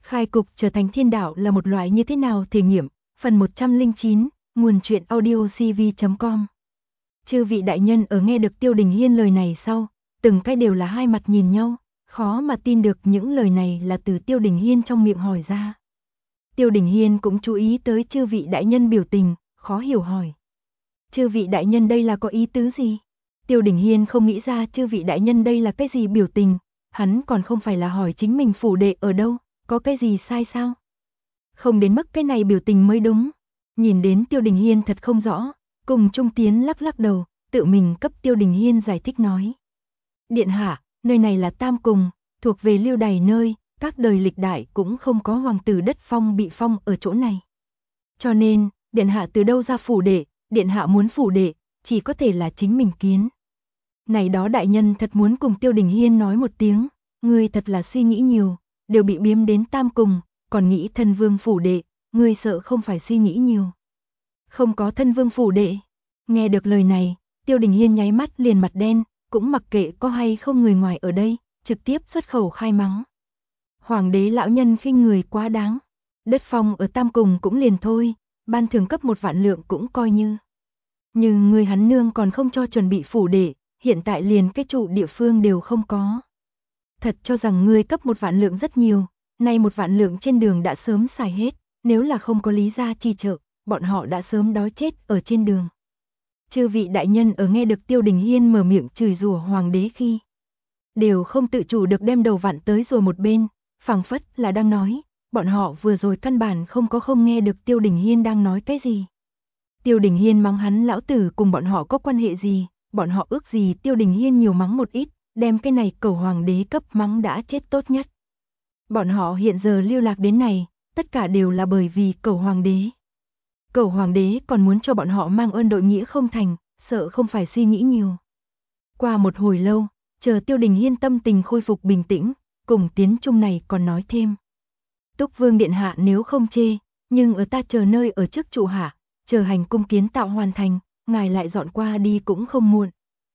Khai cục trở thành thiên đạo là một loại như thế nào thể nghiệm, phần 109, nguồn truyện audio cv.com. Chư vị đại nhân ở nghe được Tiêu Đình Hiên lời này sau, từng cái đều là hai mặt nhìn nhau, khó mà tin được những lời này là từ Tiêu Đình Hiên trong miệng hỏi ra. Tiêu Đình Hiên cũng chú ý tới chư vị đại nhân biểu tình, khó hiểu hỏi. Chư vị đại nhân đây là có ý tứ gì? Tiêu Đình Hiên không nghĩ ra chư vị đại nhân đây là cái gì biểu tình, hắn còn không phải là hỏi chính mình phủ đệ ở đâu, có cái gì sai sao? Không đến mức cái này biểu tình mới đúng. Nhìn đến Tiêu Đình Hiên thật không rõ, cùng Trung Tiến lắc lắc đầu, tự mình cấp Tiêu Đình Hiên giải thích nói. Điện hạ, nơi này là Tam Cùng, thuộc về Lưu Đày nơi, các đời lịch đại cũng không có hoàng tử đất phong bị phong ở chỗ này. Cho nên, điện hạ từ đâu ra phủ đệ, điện hạ muốn phủ đệ, chỉ có thể là chính mình kiến. Này đó đại nhân thật muốn cùng Tiêu Đình Hiên nói một tiếng, ngươi thật là suy nghĩ nhiều, đều bị biếm đến Tam Cùng, còn nghĩ thân vương phủ đệ, ngươi sợ không phải suy nghĩ nhiều. Không có thân vương phủ đệ. Nghe được lời này, Tiêu Đình Hiên nháy mắt liền mặt đen, cũng mặc kệ có hay không người ngoài ở đây, trực tiếp xuất khẩu khai mắng. Hoàng đế lão nhân khinh người quá đáng, đất phong ở Tam Cùng cũng liền thôi, ban thưởng cấp 1 vạn lượng cũng coi như. Nhưng người hắn nương còn không cho chuẩn bị phủ đệ, hiện tại liền cái trụ địa phương đều không có. Thật cho rằng ngươi cấp 1 vạn lượng rất nhiều, nay 1 vạn lượng trên đường đã sớm xài hết, nếu là không có lý gia chi trợ, bọn họ đã sớm đói chết ở trên đường. Chư vị đại nhân ở nghe được Tiêu Đình Hiên mở miệng chửi rủa hoàng đế khi, đều không tự chủ được đem đầu vặn tới rồi một bên, phảng phất là đang nói, bọn họ vừa rồi căn bản không nghe được Tiêu Đình Hiên đang nói cái gì. Tiêu Đình Hiên mắng hắn lão tử cùng bọn họ có quan hệ gì, bọn họ ước gì Tiêu Đình Hiên nhiều mắng một ít, đem cái này cẩu hoàng đế cấp mắng đã chết tốt nhất. Bọn họ hiện giờ lưu lạc đến này, tất cả đều là bởi vì cẩu hoàng đế. Cẩu hoàng đế còn muốn cho bọn họ mang ơn đội nghĩa không thành, sợ không phải suy nghĩ nhiều. Qua một hồi lâu, chờ Tiêu Đình Hiên tâm tình khôi phục bình tĩnh, cùng Tiến Trung này còn nói thêm. Túc Vương điện hạ nếu không chê, nhưng ở ta chờ nơi ở trước trụ hạ, chờ hành cung kiến tạo hoàn thành, ngài lại dọn qua đi cũng không muộn.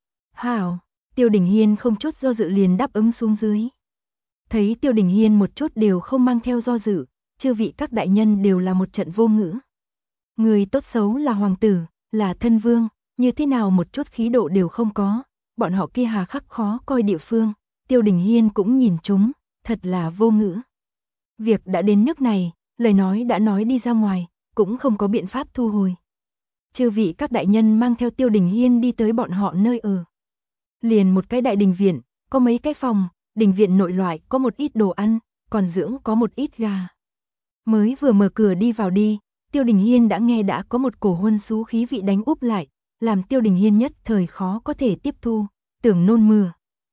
Hảo, Tiêu Đình Hiên không chút do dự liền đáp ứng xuống dưới. Thấy Tiêu Đình Hiên một chút đều không mang theo do dự, chư vị các đại nhân đều là một trận vô ngữ. Người tốt xấu là hoàng tử, là thân vương, như thế nào một chút khí độ đều không có, bọn họ kia hà khắc khó coi địa phương, Tiêu Đình Hiên cũng nhìn chúng, thật là vô ngữ. Việc đã đến nước này, lời nói đã nói đi ra ngoài, cũng không có biện pháp thu hồi. Chư vị các đại nhân mang theo Tiêu Đình Hiên đi tới bọn họ nơi ở. Liền một cái đại đình viện, có mấy cái phòng, đình viện nội loại có một ít đồ ăn, còn dưỡng có một ít gà. Mới vừa mở cửa đi vào đi, Tiêu Đình Hiên đã nghe đã có một cổ huân xú khí vị đánh úp lại, làm Tiêu Đình Hiên nhất thời khó có thể tiếp thu, tưởng nôn mửa.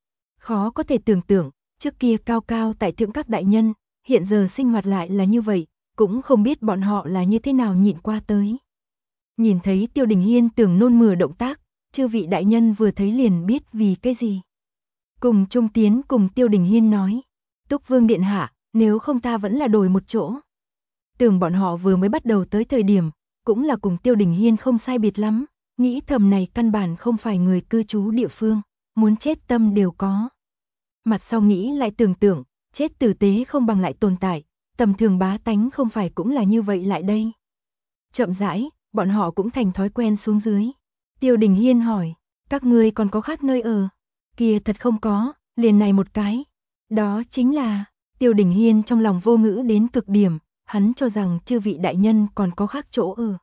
Khó có thể tưởng tượng, trước kia cao cao tại thượng các đại nhân, hiện giờ sinh hoạt lại là như vậy, cũng không biết bọn họ là như thế nào nhịn qua tới. Nhìn thấy Tiêu Đình Hiên tưởng nôn mửa động tác, chư vị đại nhân vừa thấy liền biết vì cái gì. Cùng Trung Tiến cùng Tiêu Đình Hiên nói, Túc Vương điện hạ, nếu không ta vẫn là đổi một chỗ. Tưởng bọn họ vừa mới bắt đầu tới thời điểm, cũng là cùng Tiêu Đình Hiên không sai biệt lắm, nghĩ thầm này căn bản không phải người cư trú địa phương, muốn chết tâm đều có. Mặt sau nghĩ lại tưởng tượng, chết tử tế không bằng lại tồn tại, tầm thường bá tánh không phải cũng là như vậy lại đây. Chậm rãi, bọn họ cũng thành thói quen xuống dưới. Tiêu Đình Hiên hỏi, các ngươi còn có khác nơi ở? Kia thật không có, liền này một cái. Đó chính là, Tiêu Đình Hiên trong lòng vô ngữ đến cực điểm, hắn cho rằng chư vị đại nhân còn có khác chỗ ở.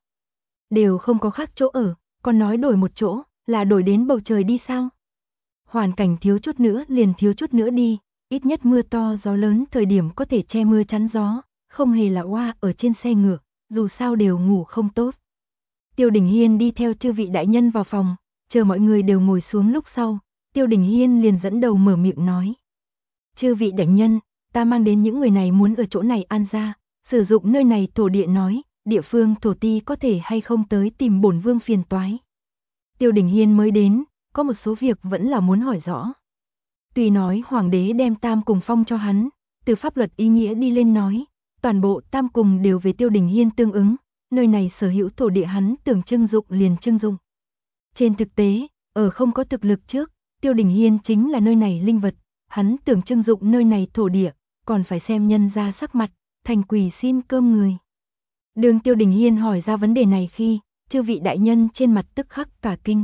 Đều không có khác chỗ ở, còn nói đổi một chỗ, là đổi đến bầu trời đi sao? Hoàn cảnh thiếu chút nữa liền thiếu chút nữa đi, ít nhất mưa to gió lớn thời điểm có thể che mưa chắn gió, không hề là oa ở trên xe ngựa, dù sao đều ngủ không tốt. Tiêu Đình Hiên đi theo chư vị đại nhân vào phòng, chờ mọi người đều ngồi xuống lúc sau, Tiêu Đình Hiên liền dẫn đầu mở miệng nói. Chư vị đại nhân, ta mang đến những người này muốn ở chỗ này an gia, sử dụng nơi này thổ địa nói, địa phương thổ ti có thể hay không tới tìm bổn vương phiền toái. Tiêu Đình Hiên mới đến, có một số việc vẫn là muốn hỏi rõ. Tuy nói hoàng đế đem Tam Cùng phong cho hắn, từ pháp luật ý nghĩa đi lên nói, toàn bộ Tam Cùng đều về Tiêu Đình Hiên tương ứng, nơi này sở hữu thổ địa hắn tưởng trưng dụng liền trưng dụng. Trên thực tế, ở không có thực lực trước, Tiêu Đình Hiên chính là nơi này linh vật, hắn tưởng trưng dụng nơi này thổ địa, còn phải xem nhân ra sắc mặt, thành quỳ xin cơm người. Đường Tiêu Đình Hiên hỏi ra vấn đề này khi, chư vị đại nhân trên mặt tức khắc cả kinh.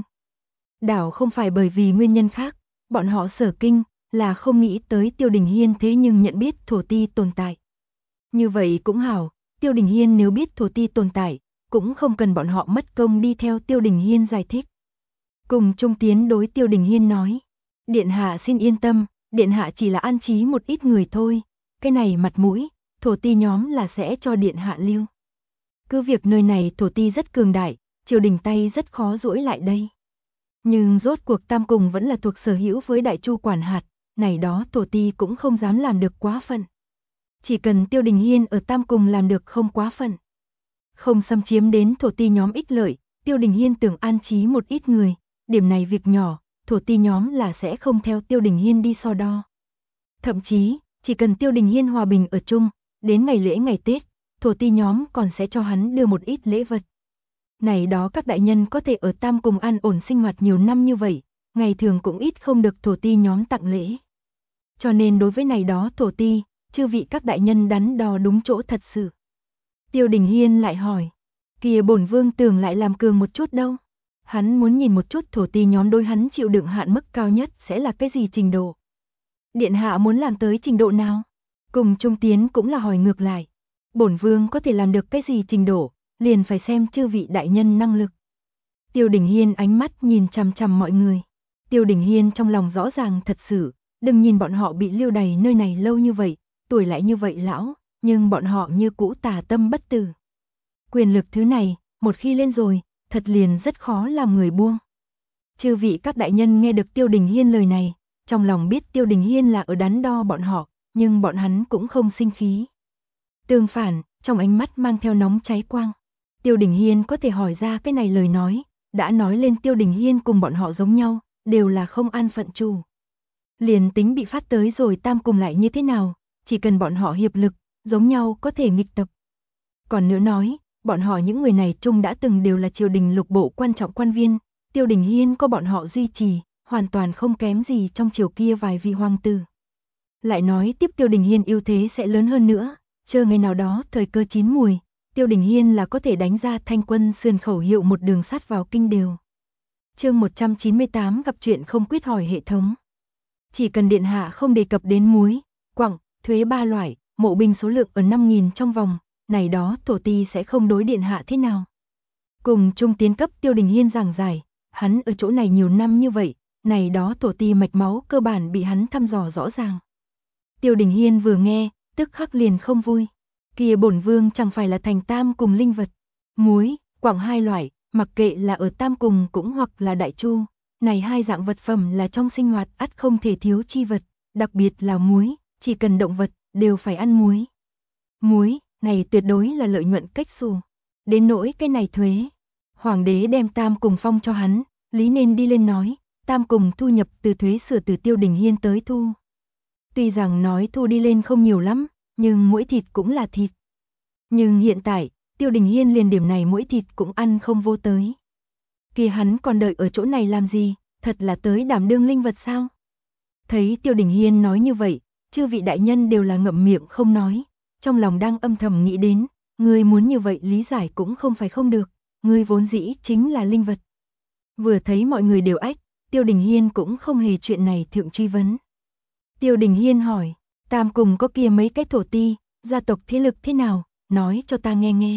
Đảo không phải bởi vì nguyên nhân khác, bọn họ sở kinh là không nghĩ tới Tiêu Đình Hiên thế nhưng nhận biết thổ ti tồn tại. Như vậy cũng hảo, Tiêu Đình Hiên nếu biết thổ ti tồn tại, cũng không cần bọn họ mất công đi theo Tiêu Đình Hiên giải thích. Cùng Trung Tiến đối Tiêu Đình Hiên nói, điện hạ xin yên tâm, điện hạ chỉ là an trí một ít người thôi, cái này mặt mũi, thổ ti nhóm là sẽ cho điện hạ lưu. Cứ việc nơi này thổ ti rất cường đại, triều đình tay rất khó duỗi lại đây. Nhưng rốt cuộc Tam Cùng vẫn là thuộc sở hữu với Đại Chu quản hạt, này đó thổ ti cũng không dám làm được quá phận. Chỉ cần Tiêu Đình Hiên ở Tam Cùng làm được không quá phận, không xâm chiếm đến thổ ti nhóm ích lợi, Tiêu Đình Hiên tưởng an trí một ít người, điểm này việc nhỏ, thổ ti nhóm là sẽ không theo Tiêu Đình Hiên đi so đo. Thậm chí, chỉ cần Tiêu Đình Hiên hòa bình ở chung, đến ngày lễ ngày Tết, thổ ti nhóm còn sẽ cho hắn đưa một ít lễ vật. Này đó các đại nhân có thể ở Tam Cùng an ổn sinh hoạt nhiều năm như vậy, ngày thường cũng ít không được thổ ti nhóm tặng lễ. Cho nên đối với này đó thổ ti, chư vị các đại nhân đắn đo đúng chỗ thật sự. Tiêu Đình Hiên lại hỏi, kìa bổn vương tưởng lại làm cường một chút đâu. Hắn muốn nhìn một chút thổ ti nhóm đối hắn chịu đựng hạn mức cao nhất sẽ là cái gì trình độ. Điện hạ muốn làm tới trình độ nào? Cùng Trung Tiến cũng là hỏi ngược lại. Bổn vương có thể làm được cái gì trình độ, liền phải xem chư vị đại nhân năng lực. Tiêu Đình Hiên ánh mắt nhìn chằm chằm mọi người. Tiêu Đình Hiên trong lòng rõ ràng thật sự, đừng nhìn bọn họ bị lưu đày nơi này lâu như vậy, tuổi lại như vậy lão, nhưng bọn họ như cũ tà tâm bất tử. Quyền lực thứ này, một khi lên rồi, thật liền rất khó làm người buông. Chư vị các đại nhân nghe được Tiêu Đình Hiên lời này, trong lòng biết Tiêu Đình Hiên là ở đắn đo bọn họ, nhưng bọn hắn cũng không sinh khí. Tương phản, trong ánh mắt mang theo nóng cháy quang. Tiêu Đình Hiên có thể hỏi ra cái này lời nói, đã nói lên Tiêu Đình Hiên cùng bọn họ giống nhau, đều là không an phận chủ. Liền tính bị phát tới rồi Tam Cùng lại như thế nào, chỉ cần bọn họ hiệp lực, giống nhau có thể nghịch tập. Còn nữa nói, bọn họ những người này chung đã từng đều là triều đình lục bộ quan trọng quan viên, Tiêu Đình Hiên có bọn họ duy trì, hoàn toàn không kém gì trong triều kia vài vị hoàng tử. Lại nói tiếp Tiêu Đình Hiên ưu thế sẽ lớn hơn nữa, chờ ngày nào đó thời cơ chín mùi, Tiêu Đình Hiên là có thể đánh ra Thanh Quân Sườn khẩu hiệu một đường sắt vào kinh đều. Chương 198 gặp chuyện không quyết hỏi hệ thống. Chỉ cần điện hạ không đề cập đến muối, quặng, thuế ba loại, mộ binh số lượng ở 5.000 trong vòng, này đó thổ ti sẽ không đối điện hạ thế nào. Cùng Trung Tiến cấp Tiêu Đình Hiên giảng giải, hắn ở chỗ này nhiều năm như vậy, này đó thổ ti mạch máu cơ bản bị hắn thăm dò rõ ràng. Tiêu Đình Hiên vừa nghe, tức khắc liền không vui. Kìa bổn vương chẳng phải là thành Tam Cùng linh vật. Muối, quặng hai loại, mặc kệ là ở Tam Cùng cũng hoặc là Đại Chu, này hai dạng vật phẩm là trong sinh hoạt ắt không thể thiếu chi vật, đặc biệt là muối, chỉ cần động vật đều phải ăn muối. Muối, này tuyệt đối là lợi nhuận cách xù. Đến nỗi cái này thuế, hoàng đế đem Tam Cùng phong cho hắn, lý nên đi lên nói, Tam Cùng thu nhập từ thuế sửa từ Tiêu Đình Hiên tới thu. Tuy rằng nói thu đi lên không nhiều lắm, nhưng muỗi thịt cũng là thịt. Nhưng hiện tại, Tiêu Đình Hiên liền điểm này muỗi thịt cũng ăn không vô tới. Kìa hắn còn đợi ở chỗ này làm gì, thật là tới đảm đương linh vật sao? Thấy Tiêu Đình Hiên nói như vậy, chư vị đại nhân đều là ngậm miệng không nói, trong lòng đang âm thầm nghĩ đến, ngươi muốn như vậy lý giải cũng không phải không được, ngươi vốn dĩ chính là linh vật. Vừa thấy mọi người đều ách, Tiêu Đình Hiên cũng không hề chuyện này thượng truy vấn. Tiêu Đình Hiên hỏi, Tam Cùng có kia mấy cái thổ ti, gia tộc thế lực thế nào, nói cho ta nghe nghe.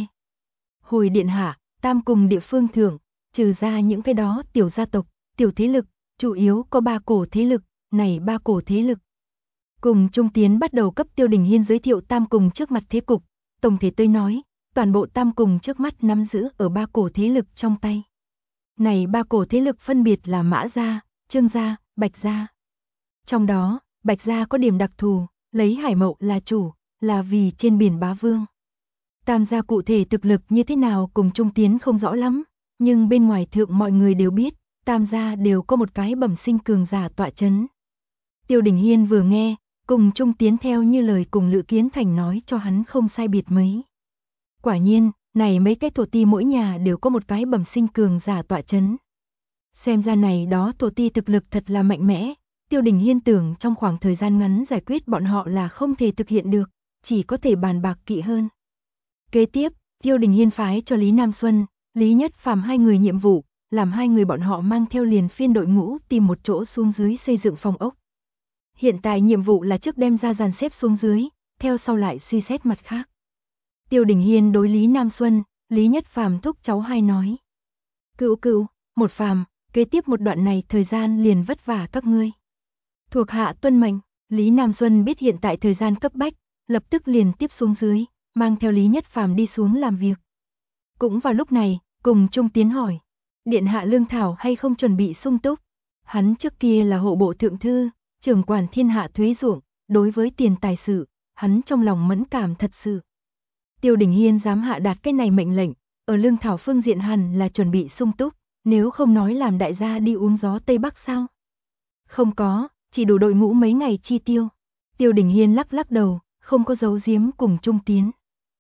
Hồi điện hạ, Tam Cùng địa phương thượng, trừ ra những cái đó tiểu gia tộc, tiểu thế lực, chủ yếu có 3 cổ thế lực, này 3 cổ thế lực. Cùng Trung Tiến bắt đầu cấp Tiêu Đình Hiên giới thiệu Tam Cùng trước mặt thế cục, tổng thể tôi nói, toàn bộ Tam Cùng trước mắt nắm giữ ở 3 cổ thế lực trong tay. Này 3 cổ thế lực phân biệt là Mã gia, Trương gia, Bạch gia. Trong đó, Bạch gia có điểm đặc thù, lấy Hải Mậu là chủ, là vì trên biển bá vương. Tam gia cụ thể thực lực như thế nào cùng Trung Tiến không rõ lắm, nhưng bên ngoài thượng mọi người đều biết, Tam gia đều có một cái bẩm sinh cường giả tọa chấn. Tiêu Đình Hiên vừa nghe, cùng Trung Tiến theo như lời cùng Lữ Kiến Thành nói cho hắn không sai biệt mấy. Quả nhiên, này mấy cái thổ ti mỗi nhà đều có một cái bẩm sinh cường giả tọa chấn. Xem ra này đó thổ ti thực lực thật là mạnh mẽ, Tiêu Đình Hiên tưởng trong khoảng thời gian ngắn giải quyết bọn họ là không thể thực hiện được, chỉ có thể bàn bạc kỹ hơn. Kế tiếp, Tiêu Đình Hiên phái cho Lý Nam Xuân, Lý Nhất Phàm hai người nhiệm vụ, làm hai người bọn họ mang theo liền phiên đội ngũ tìm một chỗ xuống dưới xây dựng phòng ốc. Hiện tại nhiệm vụ là trước đem ra dàn xếp xuống dưới, theo sau lại suy xét mặt khác. Tiêu Đình Hiên đối Lý Nam Xuân, Lý Nhất Phàm thúc cháu hai nói. Cữu, một Phàm, kế tiếp một đoạn này thời gian liền vất vả các ngươi. Thuộc hạ tuân mệnh. Lý Nam Xuân biết hiện tại thời gian cấp bách, lập tức liền tiếp xuống dưới, mang theo Lý Nhất Phàm đi xuống làm việc. Cũng vào lúc này, cùng Trung Tiến hỏi, điện hạ lương thảo hay không chuẩn bị sung túc? Hắn trước kia là hộ bộ thượng thư, trưởng quản thiên hạ thuế ruộng, đối với tiền tài sự, hắn trong lòng mẫn cảm thật sự. Tiêu Đình Hiên dám hạ đạt cái này mệnh lệnh, ở lương thảo phương diện hẳn là chuẩn bị sung túc, nếu không nói làm đại gia đi uống gió Tây Bắc sao? Không có, chỉ đủ đội ngũ mấy ngày chi tiêu. Tiêu Đình Hiên lắc đầu, không có giấu giếm cùng Trung Tiến.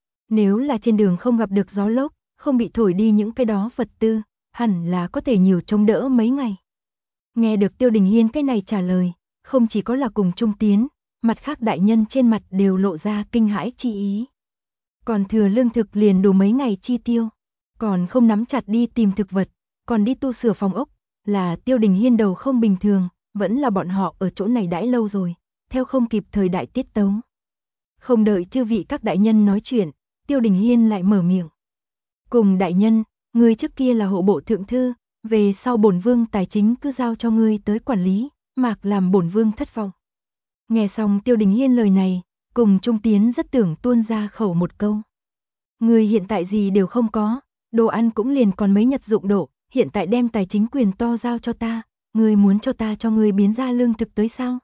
Nếu là trên đường không gặp được gió lốc, không bị thổi đi những cái đó vật tư, hẳn là có thể nhiều chống đỡ mấy ngày. Nghe được Tiêu Đình Hiên cái này trả lời, không chỉ có là cùng Trung Tiến, mặt khác đại nhân trên mặt đều lộ ra kinh hãi chi ý. Còn thừa lương thực liền đủ mấy ngày chi tiêu, còn không nắm chặt đi tìm thực vật, còn đi tu sửa phòng ốc, là Tiêu Đình Hiên đầu không bình thường, vẫn là bọn họ ở chỗ này đãi lâu rồi, theo không kịp thời đại tiết tấu. Không đợi chư vị các đại nhân nói chuyện, Tiêu Đình Hiên lại mở miệng. Cùng đại nhân, ngươi trước kia là hộ bộ thượng thư, về sau bổn vương tài chính cứ giao cho ngươi tới quản lý, mạc làm bổn vương thất vọng. Nghe xong Tiêu Đình Hiên lời này, cùng Trung Tiến rất tưởng tuôn ra khẩu một câu. Ngươi hiện tại gì đều không có, đồ ăn cũng liền còn mấy nhật dụng độ, hiện tại đem tài chính quyền to giao cho ta, ngươi muốn cho ta cho ngươi biến ra lương thực tới sao?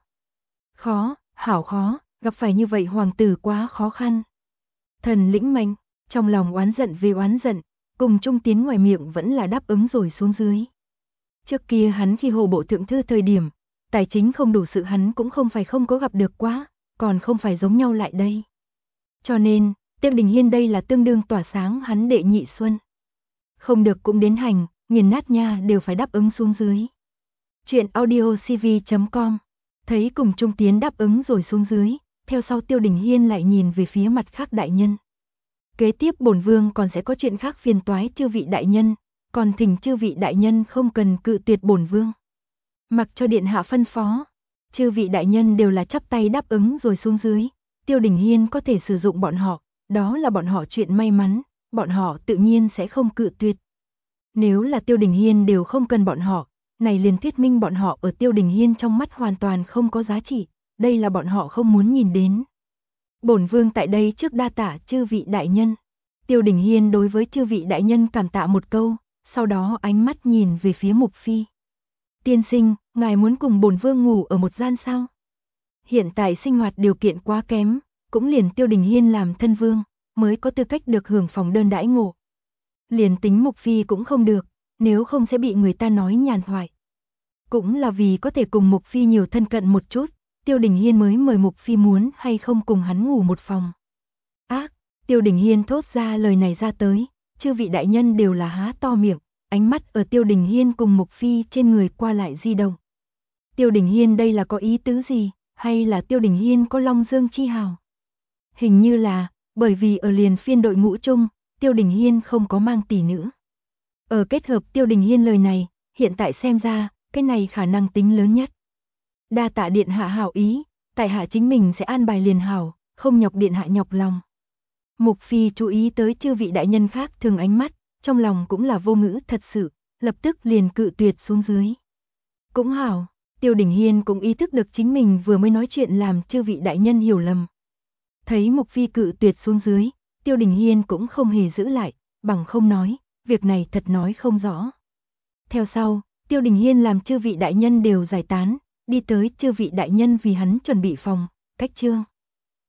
Khó, hảo khó, gặp phải như vậy hoàng tử quá khó khăn. Thần lĩnh mệnh, trong lòng oán giận về oán giận, cùng Trung Tiến ngoài miệng vẫn là đáp ứng rồi xuống dưới. Trước kia hắn khi hộ bộ thượng thư thời điểm, tài chính không đủ sự hắn cũng không phải không có gặp được quá, còn không phải giống nhau lại đây. Cho nên, Tiêu Đình Hiên đây là tương đương tỏa sáng hắn đệ nhị xuân. Không được cũng đến hành, nghiền nát nha đều phải đáp ứng xuống dưới. Chuyện audiocv.com. Thấy cùng Trung Tiến đáp ứng rồi xuống dưới, theo sau Tiêu Đình Hiên lại nhìn về phía mặt khác đại nhân. Kế tiếp bổn vương còn sẽ có chuyện khác phiền toái chư vị đại nhân, còn thỉnh chư vị đại nhân không cần cự tuyệt bổn vương. Mặc cho điện hạ phân phó, chư vị đại nhân đều là chắp tay đáp ứng rồi xuống dưới, Tiêu Đình Hiên có thể sử dụng bọn họ, đó là bọn họ chuyện may mắn, bọn họ tự nhiên sẽ không cự tuyệt. Nếu là Tiêu Đình Hiên đều không cần bọn họ, này liền thuyết minh bọn họ ở Tiêu Đình Hiên trong mắt hoàn toàn không có giá trị, đây là bọn họ không muốn nhìn đến. Bổn vương tại đây trước đa tạ chư vị đại nhân. Tiêu Đình Hiên đối với chư vị đại nhân cảm tạ một câu, sau đó ánh mắt nhìn về phía Mục Phi. Tiên sinh, ngài muốn cùng bổn vương ngủ ở một gian sao? Hiện tại sinh hoạt điều kiện quá kém, cũng liền Tiêu Đình Hiên làm thân vương, mới có tư cách được hưởng phòng đơn đãi ngộ. Liền tính Mục Phi cũng không được, nếu không sẽ bị người ta nói nhàn thoại. Cũng là vì có thể cùng Mục Phi nhiều thân cận một chút, Tiêu Đình Hiên mới mời Mục Phi muốn hay không cùng hắn ngủ một phòng. Ác, Tiêu Đình Hiên thốt ra lời này ra tới, chư vị đại nhân đều là há to miệng, ánh mắt ở Tiêu Đình Hiên cùng Mục Phi trên người qua lại di động. Tiêu Đình Hiên đây là có ý tứ gì, hay là Tiêu Đình Hiên có long dương chi hào? Hình như là, bởi vì ở liền phiên đội ngũ chung, Tiêu Đình Hiên không có mang tỷ nữ. Ở kết hợp Tiêu Đình Hiên lời này, hiện tại xem ra, cái này khả năng tính lớn nhất. Đa tạ điện hạ hảo ý, tại hạ chính mình sẽ an bài liền hảo, không nhọc điện hạ nhọc lòng. Mục Phi chú ý tới chư vị đại nhân khác thường ánh mắt, trong lòng cũng là vô ngữ thật sự, lập tức liền cự tuyệt xuống dưới. Cũng hảo, Tiêu Đình Hiên cũng ý thức được chính mình vừa mới nói chuyện làm chư vị đại nhân hiểu lầm. Thấy Mục Phi cự tuyệt xuống dưới, Tiêu Đình Hiên cũng không hề giữ lại, bằng không nói, việc này thật nói không rõ. Theo sau, Tiêu Đình Hiên làm chư vị đại nhân đều giải tán, đi tới chư vị đại nhân vì hắn chuẩn bị phòng, cách chương.